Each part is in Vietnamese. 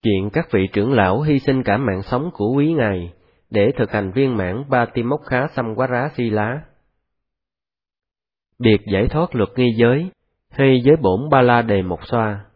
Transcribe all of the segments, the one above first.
Chuyện các vị trưởng lão hy sinh cả mạng sống của quý ngài để thực hành viên mãn Patimokkha Samvara Sila. Biệt giải thoát luật nghi giới hay giới bổn Ba La Đề Mộc Xoa.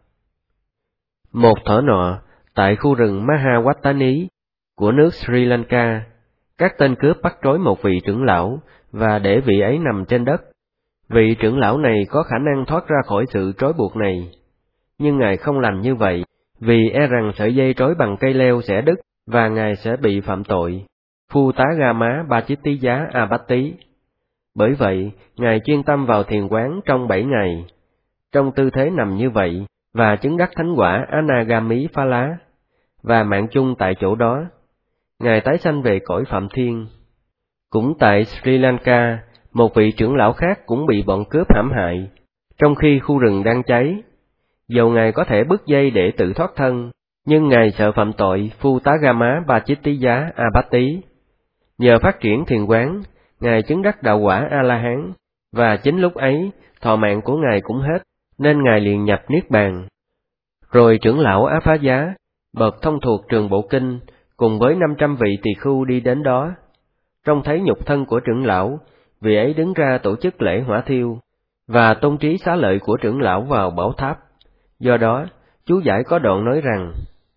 Một thuở nọ, tại khu rừng Mahawattani của nước Sri Lanka, các tên cướp bắt trói một vị trưởng lão và để vị ấy nằm trên đất. Vị trưởng lão này có khả năng thoát ra khỏi sự trói buộc này, nhưng ngài không làm như vậy vì e rằng sợi dây trói bằng cây leo sẽ đứt và ngài sẽ bị phạm tội Phutagama Bachittiya Abatti. Bởi vậy, ngài chuyên tâm vào thiền quán trong 7 ngày, trong tư thế nằm như vậy, và chứng đắc thánh quả Anagami Phala, và mạng chung tại chỗ đó. Ngài tái sanh về cõi Phạm Thiên. Cũng tại Sri Lanka, một vị trưởng lão khác cũng bị bọn cướp hãm hại, trong khi khu rừng đang cháy. Dầu ngài có thể bứt dây để tự thoát thân, nhưng ngài sợ phạm tội Phutagama Bachittiya Abatti. Nhờ phát triển thiền quán, ngài chứng đắc đạo quả A-la-hán, và chính lúc ấy, thọ mạng của ngài cũng hết, nên ngài liền nhập Niết Bàn. Rồi trưởng lão Á Phá Giá, bậc thông thuộc trường Bộ Kinh, cùng với 500 vị tỳ khưu đi đến đó. Trông thấy nhục thân của trưởng lão, vị ấy đứng ra tổ chức lễ hỏa thiêu, và tôn trí xá lợi của trưởng lão vào bảo tháp. Do đó, chú giải có đoạn nói rằng: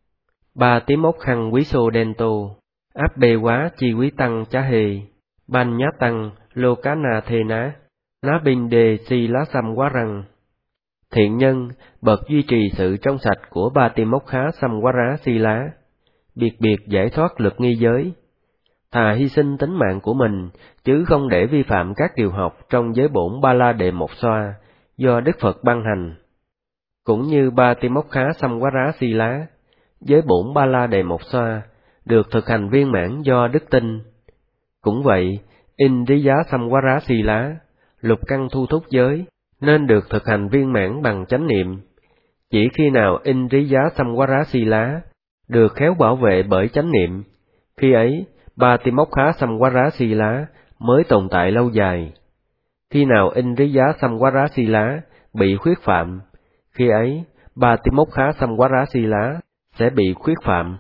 Patimokkha quý sô đento, áp bê quá chi quý tăng chá hề, ban nhá tăng lô cá na thê ná, ná binh đề si lá xăm quá răng. Thiện nhân, bậc duy trì sự trong sạch của Patimokkha Samvara Sila, biệt giải thoát luật nghi giới, thà hy sinh tính mạng của mình, chứ không để vi phạm các điều học trong giới bổn Ba La Đề Mộc Xoa do Đức Phật ban hành. Cũng như Patimokkha Samvara Sila, giới bổn Ba La Đề Mộc Xoa được thực hành viên mãn do đức tin. Cũng vậy, Indriya Samvara Sila, lục căn thu thúc giới, nên được thực hành viên mãn bằng chánh niệm. Chỉ khi nào Indriya Samvara Sila được khéo bảo vệ bởi chánh niệm, khi ấy Patimokkha Samvara Sila mới tồn tại lâu dài. Khi nào Indriya Samvara Sila bị khuyết phạm, khi ấy Patimokkha Samvara Sila sẽ bị khuyết phạm.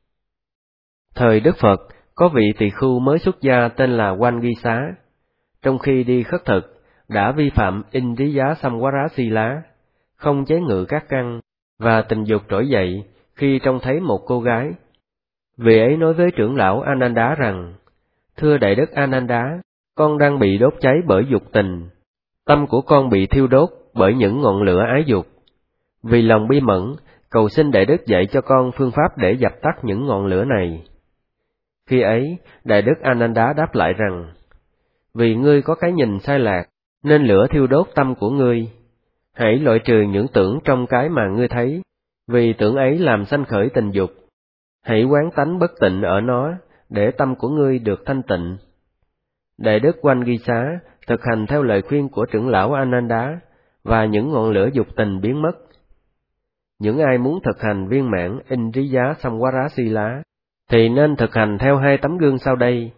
Thời Đức Phật, có vị tỳ khưu mới xuất gia tên là Wangisa, trong khi đi khất thực, đã vi phạm Indriya Samvara Sila, không chế ngự các căn, và tình dục trỗi dậy khi trông thấy một cô gái. Vị ấy nói với trưởng lão Ananda rằng: Thưa Đại Đức Ananda, con đang bị đốt cháy bởi dục tình. Tâm của con bị thiêu đốt bởi những ngọn lửa ái dục. Vì lòng bi mẫn, cầu xin Đại Đức dạy cho con phương pháp để dập tắt những ngọn lửa này. Khi ấy, Đại Đức Ananda đáp lại rằng: Vì ngươi có cái nhìn sai lạc, nên lửa thiêu đốt tâm của ngươi. Hãy loại trừ những tưởng trong cái mà ngươi thấy, vì tưởng ấy làm sanh khởi tình dục. Hãy quán tánh bất tịnh ở nó, để tâm của ngươi được thanh tịnh. Đại Đức Wangisa thực hành theo lời khuyên của trưởng lão Ananda, và những ngọn lửa dục tình biến mất. Những ai muốn thực hành viên mãn Indriya Samvara Sila, thì nên thực hành theo 2 tấm gương sau đây.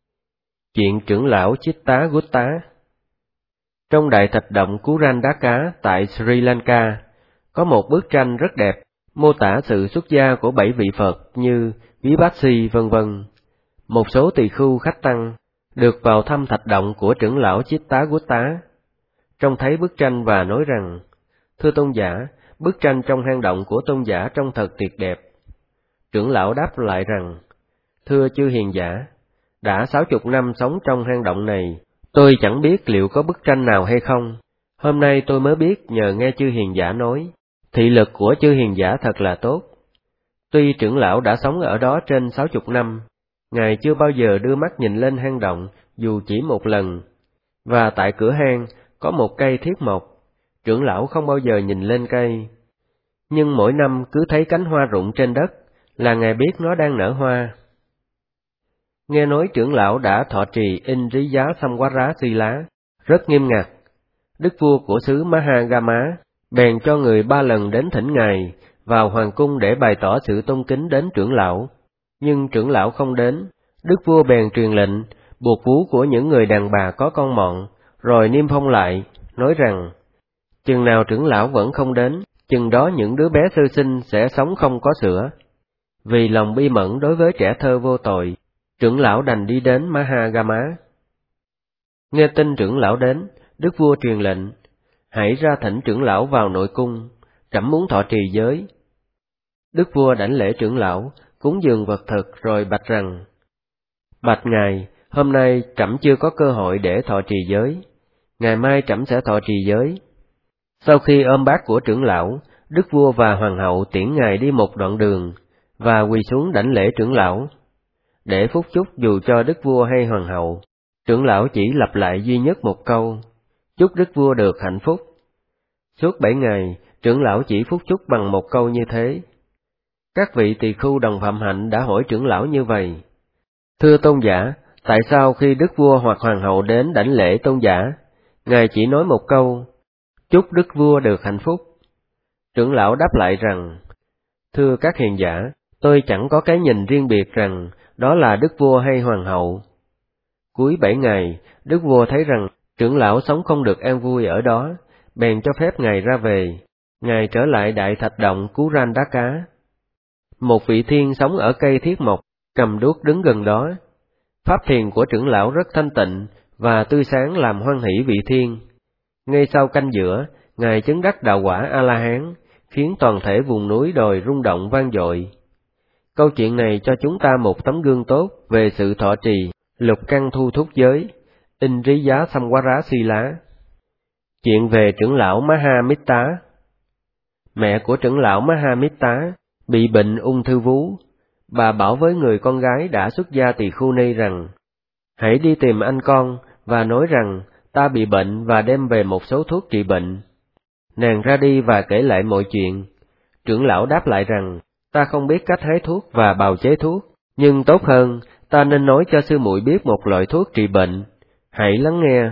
Chuyện trưởng lão Chitta Gutta. Trong đại thạch động Kurandaka tại Sri Lanka, có một bức tranh rất đẹp, mô tả sự xuất gia của 7 vị Phật như Vipassi vân vân. Một số tỳ khưu khách tăng được vào thăm thạch động của trưởng lão Chitta Gutta, trông thấy bức tranh và nói rằng: Thưa tôn giả, bức tranh trong hang động của tôn giả trông thật tuyệt đẹp. Trưởng lão đáp lại rằng: Thưa chư hiền giả, đã 60 năm sống trong hang động này, tôi chẳng biết liệu có bức tranh nào hay không. Hôm nay tôi mới biết nhờ nghe chư hiền giả nói. Thị lực của chư hiền giả thật là tốt. Tuy trưởng lão đã sống ở đó trên 60 năm, ngài chưa bao giờ đưa mắt nhìn lên hang động dù chỉ một lần. Và tại cửa hang có một cây thiết mộc, trưởng lão không bao giờ nhìn lên cây. Nhưng mỗi năm cứ thấy cánh hoa rụng trên đất là ngài biết nó đang nở hoa. Nghe nói trưởng lão đã thọ trì Indriya Samvara Sila rất nghiêm ngặt. Đức vua của xứ Mahagama bèn cho người 3 lần đến thỉnh ngài vào hoàng cung để bày tỏ sự tôn kính đến trưởng lão. Nhưng trưởng lão không đến, đức vua bèn truyền lệnh buộc vú của những người đàn bà có con mọn, rồi niêm phong lại, nói rằng: Chừng nào trưởng lão vẫn không đến, chừng đó những đứa bé sơ sinh sẽ sống không có sữa. Vì lòng bi mẫn đối với trẻ thơ vô tội, trưởng lão đành đi đến Mahagama. Nghe tin trưởng lão đến, đức vua truyền lệnh, hãy ra thỉnh trưởng lão vào nội cung, trẫm muốn thọ trì giới. Đức vua đảnh lễ trưởng lão, cúng dường vật thực rồi bạch rằng, bạch ngài, hôm nay trẫm chưa có cơ hội để thọ trì giới, ngày mai trẫm sẽ thọ trì giới. Sau khi ôm bát của trưởng lão, đức vua và hoàng hậu tiễn ngài đi một đoạn đường, và quỳ xuống đảnh lễ trưởng lão. Để phúc chúc dù cho đức vua hay hoàng hậu, trưởng lão chỉ lặp lại duy nhất một câu, chúc đức vua được hạnh phúc. Suốt 7 ngày, trưởng lão chỉ phúc chúc bằng một câu như thế. Các vị tỳ khưu đồng phạm hạnh đã hỏi trưởng lão như vậy, thưa tôn giả, tại sao khi đức vua hoặc hoàng hậu đến đảnh lễ tôn giả, ngài chỉ nói một câu, chúc đức vua được hạnh phúc? Trưởng lão đáp lại rằng, thưa các hiền giả, tôi chẳng có cái nhìn riêng biệt rằng đó là đức vua hay hoàng hậu. Cuối 7 ngày, đức vua thấy rằng trưởng lão sống không được an vui ở đó, bèn cho phép ngài ra về. Ngài trở lại đại thạch động Kurandaka. Một vị thiên sống ở cây thiết mộc, cầm đuốc đứng gần đó. Pháp thiền của trưởng lão rất thanh tịnh và tươi sáng làm hoan hỷ vị thiên. Ngay sau canh giữa, ngài chứng đắc đạo quả A-la-hán, khiến toàn thể vùng núi đồi rung động vang dội. Câu chuyện này cho chúng ta một tấm gương tốt về sự thọ trì lục căn thu thúc giới, Indriya Samvara Sila. Chuyện về trưởng lão Mahamitta. Mẹ của trưởng lão Mahamitta bị bệnh ung thư vú. Bà bảo với người con gái đã xuất gia tỳ khưu ni rằng, hãy đi tìm anh con và nói rằng ta bị bệnh và đem về một số thuốc trị bệnh. Nàng ra đi và kể lại mọi chuyện. Trưởng lão đáp lại rằng, ta không biết cách hái thuốc và bào chế thuốc, nhưng tốt hơn, ta nên nói cho sư muội biết một loại thuốc trị bệnh. Hãy lắng nghe.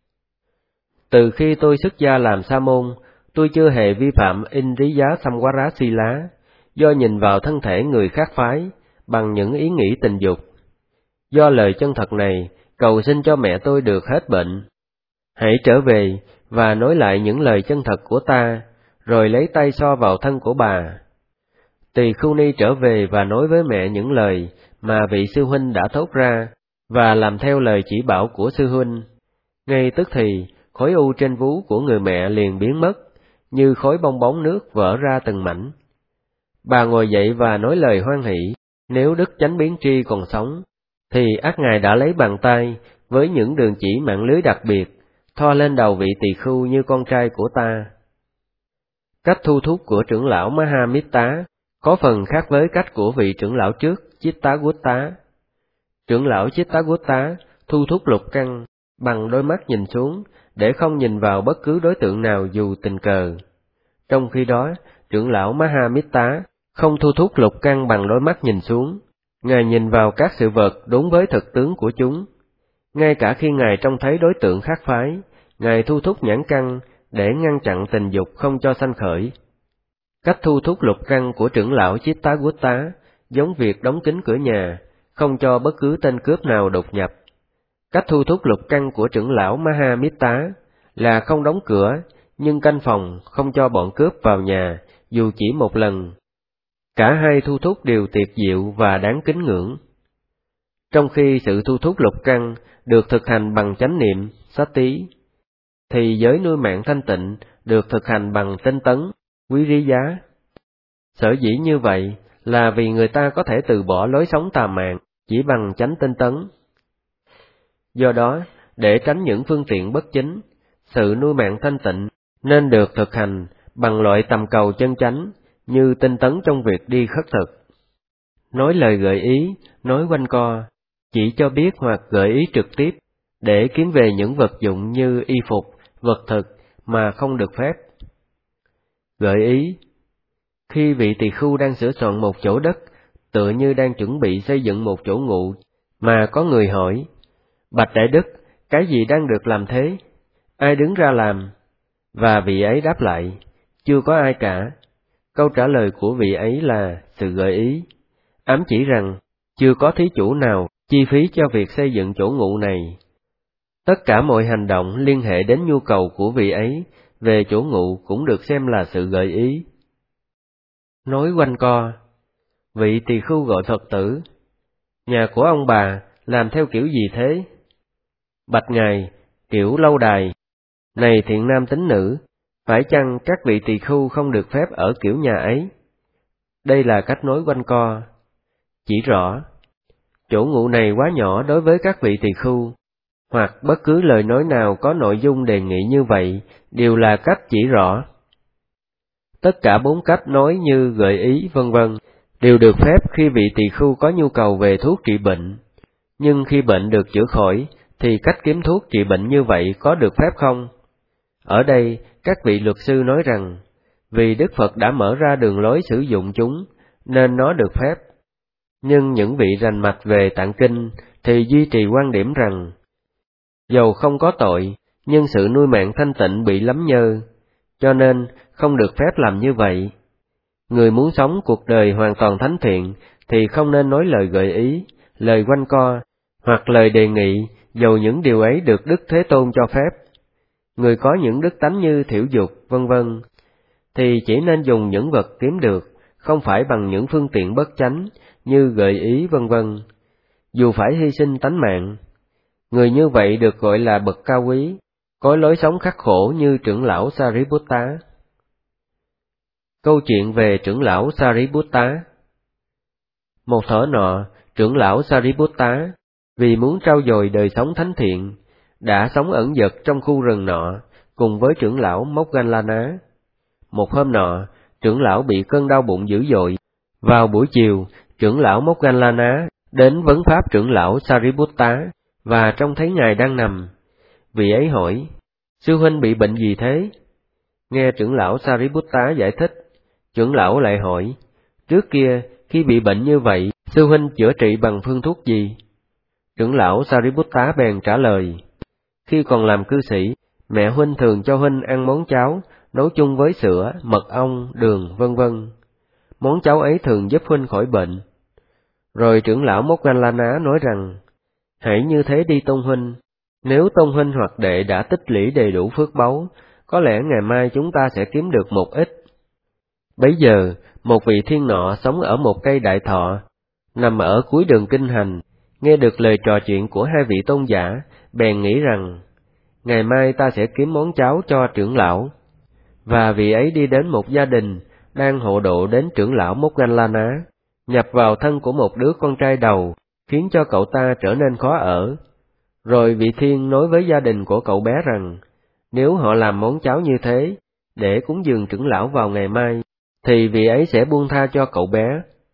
Từ khi tôi xuất gia làm sa môn, tôi chưa hề vi phạm Indriya Samvara Sila, do nhìn vào thân thể người khác phái, bằng những ý nghĩ tình dục. Do lời chân thật này, cầu xin cho mẹ tôi được hết bệnh. Hãy trở về và nói lại những lời chân thật của ta, rồi lấy tay xoa vào thân của bà. Tỳ khưu ni trở về và nói với mẹ những lời mà vị sư huynh đã thốt ra, và làm theo lời chỉ bảo của sư huynh. Ngay tức thì, khối u trên vú của người mẹ liền biến mất, như khối bong bóng nước vỡ ra từng mảnh. Bà ngồi dậy và nói lời hoan hỷ, nếu Đức Chánh Biến Tri còn sống, thì ắt ngài đã lấy bàn tay, với những đường chỉ mạng lưới đặc biệt, thoa lên đầu vị tỳ khưu như con trai của ta. Cách thu thúc của trưởng lão Mahamitta có phần khác với cách của vị trưởng lão trước, Chittagutta. Trưởng lão Chittagutta thu thúc lục căn bằng đôi mắt nhìn xuống, để không nhìn vào bất cứ đối tượng nào dù tình cờ. Trong khi đó, trưởng lão Mahamitta không thu thúc lục căn bằng đôi mắt nhìn xuống, ngài nhìn vào các sự vật đúng với thực tướng của chúng. Ngay cả khi ngài trông thấy đối tượng khác phái, ngài thu thúc nhãn căn để ngăn chặn tình dục không cho sanh khởi. Cách thu thúc lục căn của trưởng lão Chittagutta giống việc đóng kín cửa nhà, không cho bất cứ tên cướp nào đột nhập. Cách thu thúc lục căn của trưởng lão Mahamitta là không đóng cửa, nhưng canh phòng không cho bọn cướp vào nhà, dù chỉ một lần. Cả hai thu thúc đều tuyệt diệu và đáng kính ngưỡng. Trong khi sự thu thúc lục căn được thực hành bằng chánh niệm, sati, thì giới nuôi mạng thanh tịnh được thực hành bằng tinh tấn, quý rí giá. Sở dĩ như vậy là vì người ta có thể từ bỏ lối sống tà mạn chỉ bằng chánh tinh tấn. Do đó, để tránh những phương tiện bất chính, sự nuôi mạng thanh tịnh nên được thực hành bằng loại tầm cầu chân chánh, như tinh tấn trong việc đi khất thực. Nói lời gợi ý, nói quanh co, chỉ cho biết hoặc gợi ý trực tiếp, để kiếm về những vật dụng như y phục, vật thực mà không được phép. Gợi ý: khi vị tỳ khưu đang sửa soạn một chỗ đất, tựa như đang chuẩn bị xây dựng một chỗ ngụ, mà có người hỏi, bạch đại đức, cái gì đang được làm thế? Ai đứng ra làm? Và vị ấy đáp lại, chưa có ai cả. Câu trả lời của vị ấy là sự gợi ý, ám chỉ rằng chưa có thí chủ nào chi phí cho việc xây dựng chỗ ngụ này. Tất cả mọi hành động liên hệ đến nhu cầu của vị ấy về chỗ ngụ cũng được xem là sự gợi ý. Nói quanh co. Vị tỳ khưu gọi Phật tử: nhà của ông bà làm theo kiểu gì thế? Bạch ngài: kiểu lâu đài. Này thiện nam tín nữ, phải chăng các vị tỳ khưu không được phép ở kiểu nhà ấy? Đây là cách nói quanh co. Chỉ rõ, chỗ ngụ này quá nhỏ đối với các vị tỳ khưu, hoặc bất cứ lời nói nào có nội dung đề nghị như vậy đều là cách chỉ rõ. Tất cả 4 cách nói như gợi ý vân vân đều được phép khi vị tỳ khưu có nhu cầu về thuốc trị bệnh, nhưng khi bệnh được chữa khỏi thì cách kiếm thuốc trị bệnh như vậy có được phép không? Ở đây các vị luật sư nói rằng, vì Đức Phật đã mở ra đường lối sử dụng chúng nên nó được phép. Nhưng những vị rành mạch về tạng kinh thì duy trì quan điểm rằng, dầu không có tội, nhưng sự nuôi mạng thanh tịnh bị lắm nhơ, cho nên không được phép làm như vậy. Người muốn sống cuộc đời hoàn toàn thánh thiện thì không nên nói lời gợi ý, lời quanh co, hoặc lời đề nghị, dầu những điều ấy được Đức Thế Tôn cho phép. Người có những đức tánh như thiểu dục, vân vân, thì chỉ nên dùng những vật kiếm được, không phải bằng những phương tiện bất chánh như gợi ý vân vân, dù phải hy sinh tánh mạng. Người như vậy được gọi là bậc cao quý, có lối sống khắc khổ như trưởng lão Sariputta. Câu chuyện về trưởng lão Sariputta. Một thuở nọ, trưởng lão Sariputta, vì muốn trau dồi đời sống thánh thiện, đã sống ẩn dật trong khu rừng nọ, cùng với trưởng lão Moggallana. Một hôm nọ, trưởng lão bị cơn đau bụng dữ dội. Vào buổi chiều, trưởng lão Moggallana đến vấn pháp trưởng lão Sariputta, và trông thấy ngài đang nằm. Vị ấy hỏi: sư huynh bị bệnh gì thế? Nghe trưởng lão Sariputta giải thích, trưởng lão lại hỏi: trước kia, khi bị bệnh như vậy, sư huynh chữa trị bằng phương thuốc gì? Trưởng lão Sariputta bèn trả lời: khi còn làm cư sĩ, mẹ huynh thường cho huynh ăn món cháo, nấu chung với sữa, mật ong, đường, vân vân. Món cháo ấy thường giúp huynh khỏi bệnh. Rồi trưởng lão Moggallana nói rằng, hãy như thế đi Tôn huynh, nếu Tôn huynh hoặc đệ đã tích lũy đầy đủ phước báu, có lẽ ngày mai chúng ta sẽ kiếm được một ít. Bấy giờ, một vị thiên nọ sống ở một cây đại thọ, nằm ở cuối đường kinh hành, nghe được lời trò chuyện của hai vị tôn giả, bèn nghĩ rằng, ngày mai ta sẽ kiếm món cháo cho trưởng lão. Và vị ấy đi đến một gia đình, đang hộ độ đến trưởng lão Moggallana, nhập vào thân của một đứa con trai đầu, khiến cho cậu ta trở nên khó ở. Rồi vị thiên nói với gia đình của cậu bé rằng, nếu họ làm món cháo như thế, để cúng dường trưởng lão vào ngày mai, thì vị ấy sẽ buông tha cho cậu bé.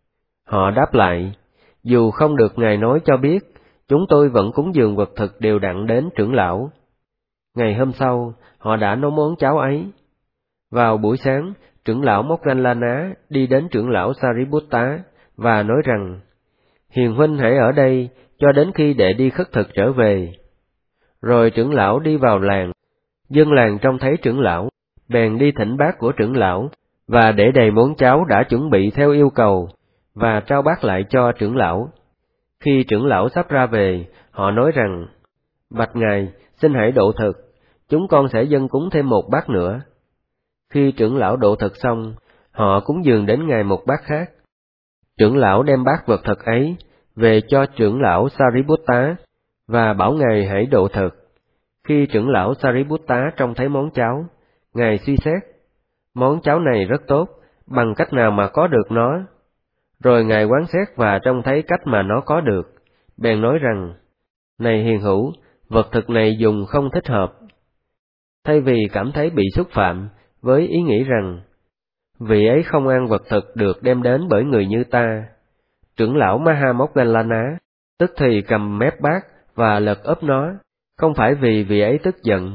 Họ đáp lại, dù không được ngài nói cho biết, chúng tôi vẫn cúng dường vật thực đều đặn đến trưởng lão. Ngày hôm sau, họ đã nấu món cháo ấy. Vào buổi sáng, trưởng lão Moggallana đi đến trưởng lão Sariputta và nói rằng, hiền huynh hãy ở đây cho đến khi đệ đi khất thực trở về. Rồi trưởng lão đi vào làng. Dân làng trông thấy trưởng lão, bèn đi thỉnh bát của trưởng lão, và để đầy món cháo đã chuẩn bị theo yêu cầu, và trao bát lại cho trưởng lão. Khi trưởng lão sắp ra về, họ nói rằng, bạch ngài, xin hãy độ thực, chúng con sẽ dâng cúng thêm một bát nữa. Khi trưởng lão độ thực xong, họ cúng dường đến ngài một bát khác. Trưởng lão đem bát vật thực ấy về cho trưởng lão Sariputta, và bảo ngài hãy độ thực. Khi trưởng lão Sariputta trông thấy món cháo, ngài suy xét, món cháo này rất tốt, bằng cách nào mà có được nó? Rồi ngài quán xét và trông thấy cách mà nó có được, bèn nói rằng, này hiền hữu, vật thực này dùng không thích hợp. Thay vì cảm thấy bị xúc phạm, với ý nghĩ rằng, vị ấy không ăn vật thực được đem đến bởi người như ta, trưởng lão Moggallana tức thì cầm mép bát và lật úp nó, không phải vì vị ấy tức giận.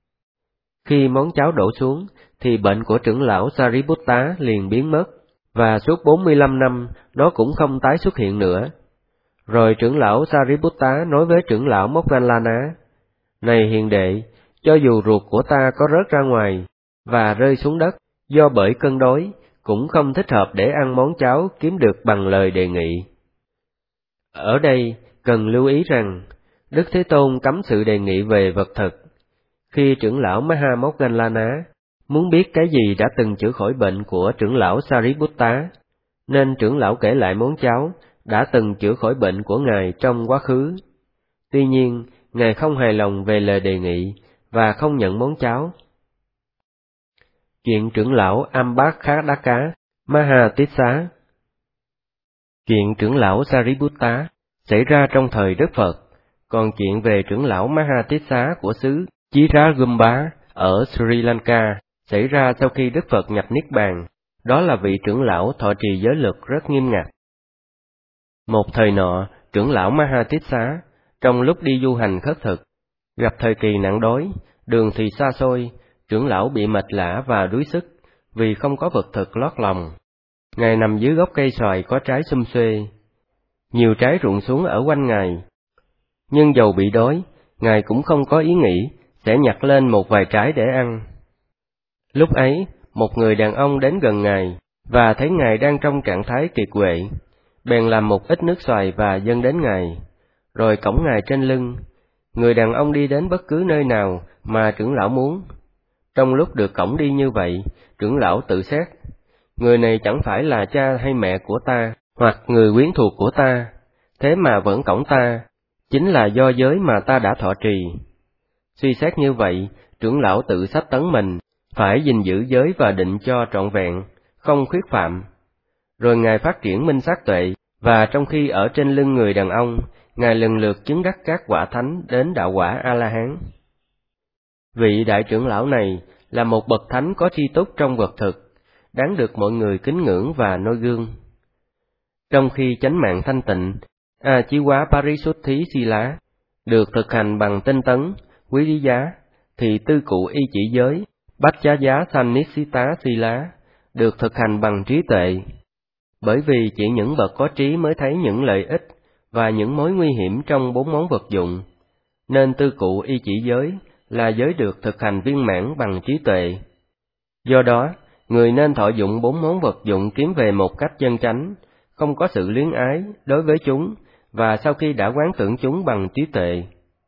Khi món cháo đổ xuống, thì bệnh của trưởng lão Sariputta liền biến mất, và suốt 45 năm nó cũng không tái xuất hiện nữa. Rồi trưởng lão Sariputta nói với trưởng lão Moggallana, này hiền đệ, cho dù ruột của ta có rớt ra ngoài và rơi xuống đất do bởi cơn đói, cũng không thích hợp để ăn món cháo kiếm được bằng lời đề nghị. Ở đây cần lưu ý rằng, Đức Thế Tôn cấm sự đề nghị về vật thực. Khi trưởng lão Moggallana Muốn biết cái gì đã từng chữa khỏi bệnh của trưởng lão Sariputta, nên trưởng lão kể lại món cháo đã từng chữa khỏi bệnh của ngài trong quá khứ. Tuy nhiên, ngài không hài lòng về lời đề nghị và không nhận món cháo. Chuyện trưởng lão Ambakkhadaka Mahatissa. Chuyện trưởng lão Sariputta xảy ra trong thời Đức Phật, còn chuyện về trưởng lão Mahatissa của xứ Chiragumba ở Sri Lanka xảy ra sau khi Đức Phật nhập Niết Bàn. Đó là vị trưởng lão thọ trì giới luật rất nghiêm ngặt. Một thời nọ, trưởng lão Mahatissa, trong lúc đi du hành khất thực, gặp thời kỳ nạn đói, đường thì xa xôi, trưởng lão bị mệt lả và đuối sức, vì không có vật thực lót lòng. Ngài nằm dưới gốc cây xoài có trái sum xuê. Nhiều trái rụng xuống ở quanh Ngài. Nhưng dầu bị đói, Ngài cũng không có ý nghĩ sẽ nhặt lên một vài trái để ăn. Lúc ấy, một người đàn ông đến gần Ngài, và thấy Ngài đang trong trạng thái kiệt quệ, bèn làm một ít nước xoài và dâng đến Ngài, rồi cõng Ngài trên lưng. Người đàn ông đi đến bất cứ nơi nào mà trưởng lão muốn. Trong lúc được cõng đi như vậy, trưởng lão tự xét, người này chẳng phải là cha hay mẹ của ta, hoặc người quyến thuộc của ta, thế mà vẫn cõng ta, chính là do giới mà ta đã thọ trì. Suy xét như vậy, trưởng lão tự sách tấn mình, phải gìn giữ giới và định cho trọn vẹn, không khuyết phạm. Rồi Ngài phát triển minh sát tuệ, và trong khi ở trên lưng người đàn ông, Ngài lần lượt chứng đắc các quả thánh đến đạo quả A-la-hán. Vị đại trưởng lão này là một bậc thánh có tri túc trong vật thực, đáng được mọi người kính ngưỡng và noi gương. Trong khi chánh mạng thanh tịnh, Ajiva Parisuddhi Sila được thực hành bằng tinh tấn, quý lý giá, thì tư cụ y chỉ giới, Bachchaya Sannisita Sila được thực hành bằng trí tuệ. Bởi vì chỉ những bậc có trí mới thấy những lợi ích và những mối nguy hiểm trong 4 món vật dụng, nên tư cụ y chỉ giới là giới được thực hành viên mãn bằng trí tuệ. Do đó, người nên thọ dụng 4 món vật dụng kiếm về một cách chân chánh, không có sự luyến ái đối với chúng, và sau khi đã quán tưởng chúng bằng trí tuệ.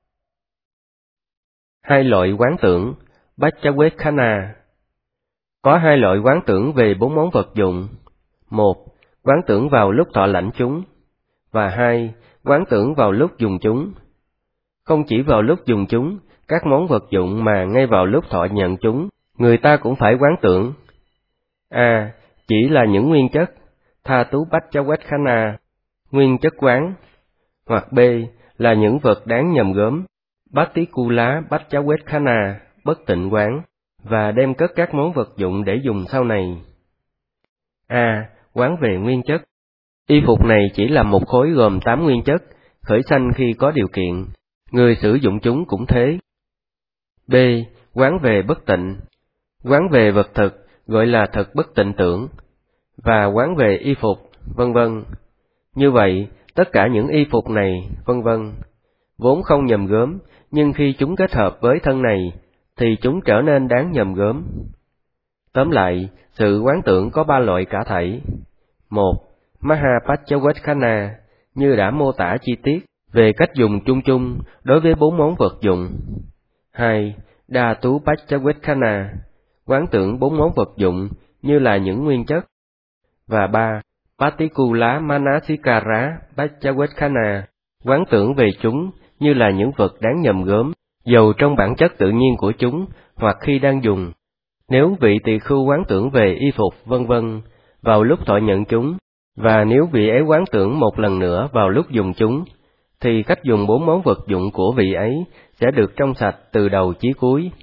2 loại quán tưởng, Bachchavekkhana. Có 2 loại quán tưởng về 4 món vật dụng. 1. Quán tưởng vào lúc thọ lãnh chúng. Và 2. Quán tưởng vào lúc dùng chúng. Không chỉ vào lúc dùng chúng, các món vật dụng mà ngay vào lúc thọ nhận chúng, người ta cũng phải quán tưởng. A. Chỉ là những nguyên chất, Thatu Bachchavekkhana, nguyên chất quán. Hoặc B. Là những vật đáng nhầm gớm, Patikula Bachchavekkhana, bất tịnh quán, và đem cất các món vật dụng để dùng sau này. A. Quán về nguyên chất. Y phục này chỉ là một khối gồm 8 nguyên chất, khởi sanh khi có điều kiện, người sử dụng chúng cũng thế. B. Quán về bất tịnh. Quán về vật thực, gọi là thực bất tịnh tưởng, và quán về y phục, vân vân. Như vậy, tất cả những y phục này, vân vân, vốn không nhầm gớm, nhưng khi chúng kết hợp với thân này, thì chúng trở nên đáng nhầm gớm. Tóm lại, sự quán tưởng có 3 loại cả thảy. 1. Mahapachchavekkhana, như đã mô tả chi tiết về cách dùng chung chung đối với 4 món vật dụng. 2. Dhatu Bachchavekkhana, quán tưởng 4 món vật dụng như là những nguyên chất. Và 3. Patikula Manasikara Bachchavekkhana, quán tưởng về chúng như là những vật đáng nhầm gớm, dầu trong bản chất tự nhiên của chúng hoặc khi đang dùng. Nếu vị tỳ khưu quán tưởng về y phục, vân vân, vào lúc thọ nhận chúng, và nếu vị ấy quán tưởng một lần nữa vào lúc dùng chúng, thì cách dùng 4 món vật dụng của vị ấy sẽ được trong sạch từ đầu chí cuối.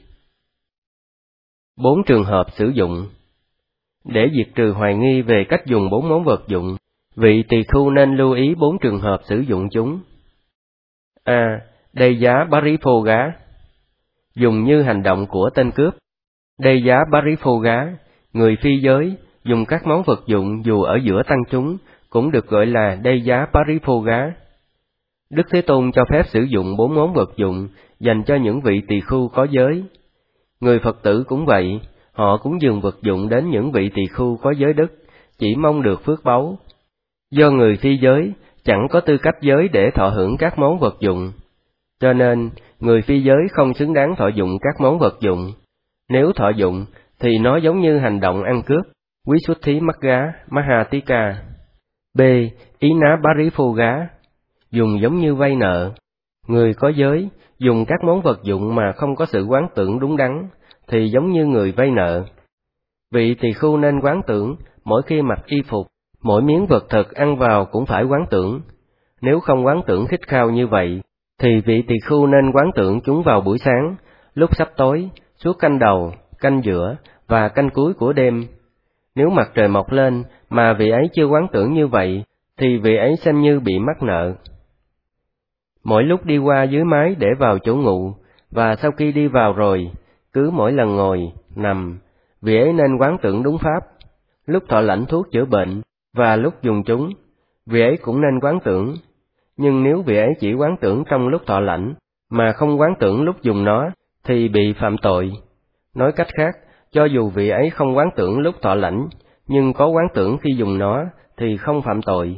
4 trường hợp sử dụng. Để diệt trừ hoài nghi về cách dùng 4 món vật dụng, vị tỳ khưu nên lưu ý 4 trường hợp sử dụng chúng. A. Đầy giá Pariphoga, dùng như hành động của tên cướp. Đầy giá Pariphoga, người phi giới, dùng các món vật dụng dù ở giữa tăng chúng, cũng được gọi là đầy giá Pariphoga. Đức Thế Tôn cho phép sử dụng 4 món vật dụng dành cho những vị tỳ khưu có giới. Người Phật tử cũng vậy, họ cũng dừng vật dụng đến những vị tỳ khưu có giới đức, chỉ mong được phước báu. Do người phi giới chẳng có tư cách giới để thọ hưởng các món vật dụng, cho nên người phi giới không xứng đáng thọ dụng các món vật dụng. Nếu thọ dụng thì nó giống như hành động ăn cướp, quý xuất thí Magga, Mahatika. B. Ý ná Pariphoga, dùng giống như vay nợ. Người có giới dùng các món vật dụng mà không có sự quán tưởng đúng đắn, thì giống như người vay nợ. Vị tỳ khưu nên quán tưởng mỗi khi mặc y phục, mỗi miếng vật thực ăn vào cũng phải quán tưởng. Nếu không quán tưởng khít khao như vậy, thì vị tỳ khưu nên quán tưởng chúng vào buổi sáng, lúc sắp tối, suốt canh đầu, canh giữa và canh cuối của đêm. Nếu mặt trời mọc lên mà vị ấy chưa quán tưởng như vậy, thì vị ấy xem như bị mắc nợ. Mỗi lúc đi qua dưới mái để vào chỗ ngụ, và sau khi đi vào rồi, cứ mỗi lần ngồi, nằm, vị ấy nên quán tưởng đúng pháp. Lúc thọ lãnh thuốc chữa bệnh, và lúc dùng chúng, vị ấy cũng nên quán tưởng. Nhưng nếu vị ấy chỉ quán tưởng trong lúc thọ lãnh, mà không quán tưởng lúc dùng nó, thì bị phạm tội. Nói cách khác, cho dù vị ấy không quán tưởng lúc thọ lãnh, nhưng có quán tưởng khi dùng nó, thì không phạm tội.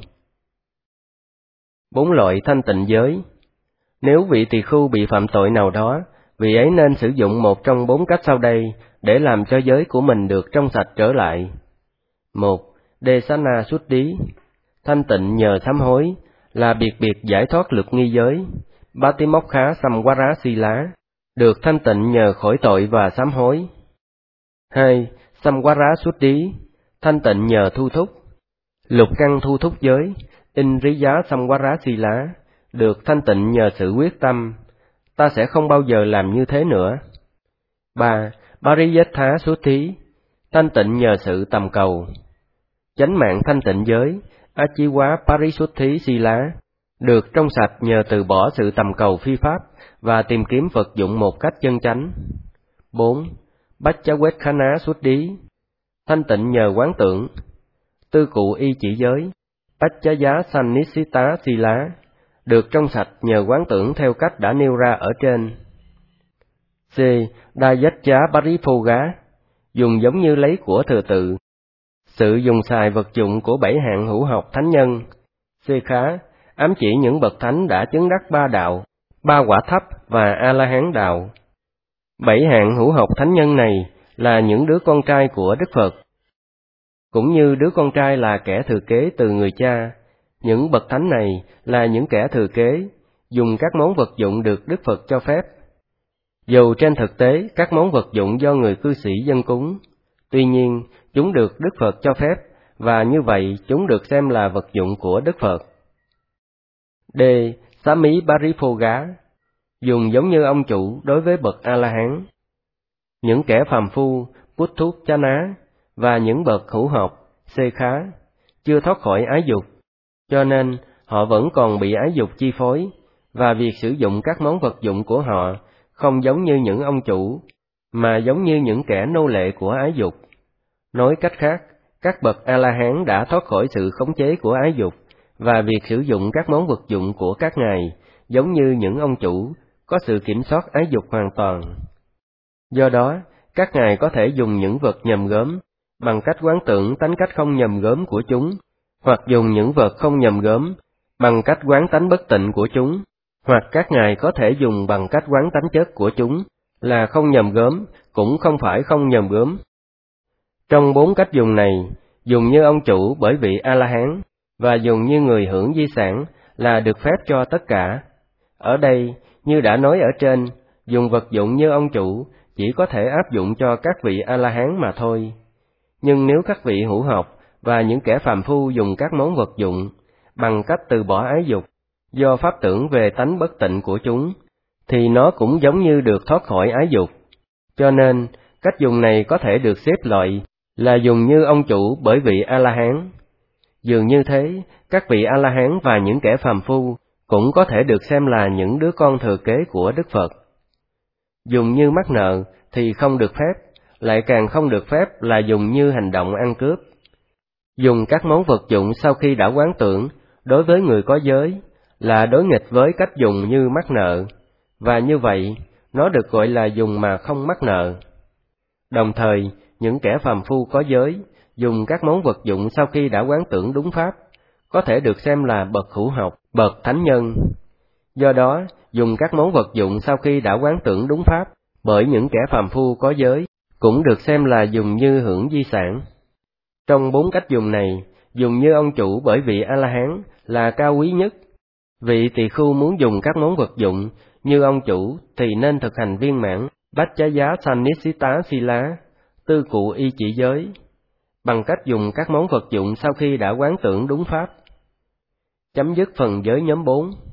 4 loại thanh tịnh giới. Nếu vị tỳ khưu bị phạm tội nào đó, vị ấy nên sử dụng một trong 4 cách sau đây để làm cho giới của mình được trong sạch trở lại. 1. Desana Suddhi, thanh tịnh nhờ sám hối, là biệt giải thoát lực nghi giới. Patimokha Samvara Sila, được thanh tịnh nhờ khỏi tội và sám hối. 2. Samvara Suddhi, thanh tịnh nhờ thu thúc. Lục căn thu thúc giới, Indriya Samvara Sila, được thanh tịnh nhờ sự quyết tâm. Ta sẽ không bao giờ làm như thế nữa. 3. Pariyatha Suddhi, thanh tịnh nhờ sự tầm cầu. Chánh mạng thanh tịnh giới, Achiwa Parisuddhi Sila, được trong sạch nhờ từ bỏ sự tầm cầu phi pháp và tìm kiếm vật dụng một cách chân chánh. 4. Bachchavetkhana Suddhi, thanh tịnh nhờ quán tưởng. Tư cụ y chỉ giới, Bachchaya Sannisita Sila, được trong sạch nhờ quán tưởng theo cách đã nêu ra ở trên. C. Dayaccha Pariphoga, dùng giống như lấy của thừa tự. Sự dùng xài vật dụng của 7 hạng hữu học thánh nhân. C. Khá, ám chỉ những bậc thánh đã chứng đắc 3 đạo, 3 quả thấp và A-la-hán đạo. 7 hạng hữu học thánh nhân này là những đứa con trai của Đức Phật. Cũng như đứa con trai là kẻ thừa kế từ người cha, những bậc thánh này là những kẻ thừa kế, dùng các món vật dụng được Đức Phật cho phép. Dù trên thực tế các món vật dụng do người cư sĩ dâng cúng, tuy nhiên chúng được Đức Phật cho phép, và như vậy chúng được xem là vật dụng của Đức Phật. D. Sami Pariphoga, dùng giống như ông chủ đối với bậc A-la-hán. Những kẻ phàm phu, Puthukchana, và những bậc hữu học, Khá, chưa thoát khỏi ái dục, cho nên họ vẫn còn bị ái dục chi phối, và việc sử dụng các món vật dụng của họ không giống như những ông chủ, mà giống như những kẻ nô lệ của ái dục. Nói cách khác, các bậc A-la-hán đã thoát khỏi sự khống chế của ái dục, và việc sử dụng các món vật dụng của các ngài giống như những ông chủ có sự kiểm soát ái dục hoàn toàn. Do đó, các ngài có thể dùng những vật nhầm gớm bằng cách quán tưởng tánh cách không nhầm gớm của chúng, hoặc dùng những vật không nhầm gớm bằng cách quán tánh bất tịnh của chúng, hoặc các ngài có thể dùng bằng cách quán tánh chất của chúng là không nhầm gớm, cũng không phải không nhầm gớm. Trong 4 cách dùng này, dùng như ông chủ bởi vị A-la-hán, và dùng như người hưởng di sản là được phép cho tất cả. Ở đây, như đã nói ở trên, dùng vật dụng như ông chủ chỉ có thể áp dụng cho các vị A-la-hán mà thôi. Nhưng nếu các vị hữu học và những kẻ phàm phu dùng các món vật dụng bằng cách từ bỏ ái dục, do pháp tưởng về tánh bất tịnh của chúng, thì nó cũng giống như được thoát khỏi ái dục. Cho nên, cách dùng này có thể được xếp loại là dùng như ông chủ bởi vị A-la-hán. Dường như thế, các vị A-la-hán và những kẻ phàm phu cũng có thể được xem là những đứa con thừa kế của Đức Phật. Dùng như mắc nợ thì không được phép, lại càng không được phép là dùng như hành động ăn cướp. Dùng các món vật dụng sau khi đã quán tưởng đối với người có giới là đối nghịch với cách dùng như mắc nợ, và như vậy nó được gọi là dùng mà không mắc nợ. Đồng thời, những kẻ phàm phu có giới dùng các món vật dụng sau khi đã quán tưởng đúng pháp có thể được xem là bậc hữu học, bậc thánh nhân. Do đó, dùng các món vật dụng sau khi đã quán tưởng đúng pháp bởi những kẻ phàm phu có giới cũng được xem là dùng như hưởng di sản. Trong 4 cách dùng này, dùng như ông chủ bởi vị A-la-hán là cao quý nhất. Vị tỳ khưu muốn dùng các món vật dụng như ông chủ thì nên thực hành viên mãn Bacchaya Sannissitta Sila, tư cụ y chỉ giới, bằng cách dùng các món vật dụng sau khi đã quán tưởng đúng pháp. Chấm dứt phần giới nhóm 4.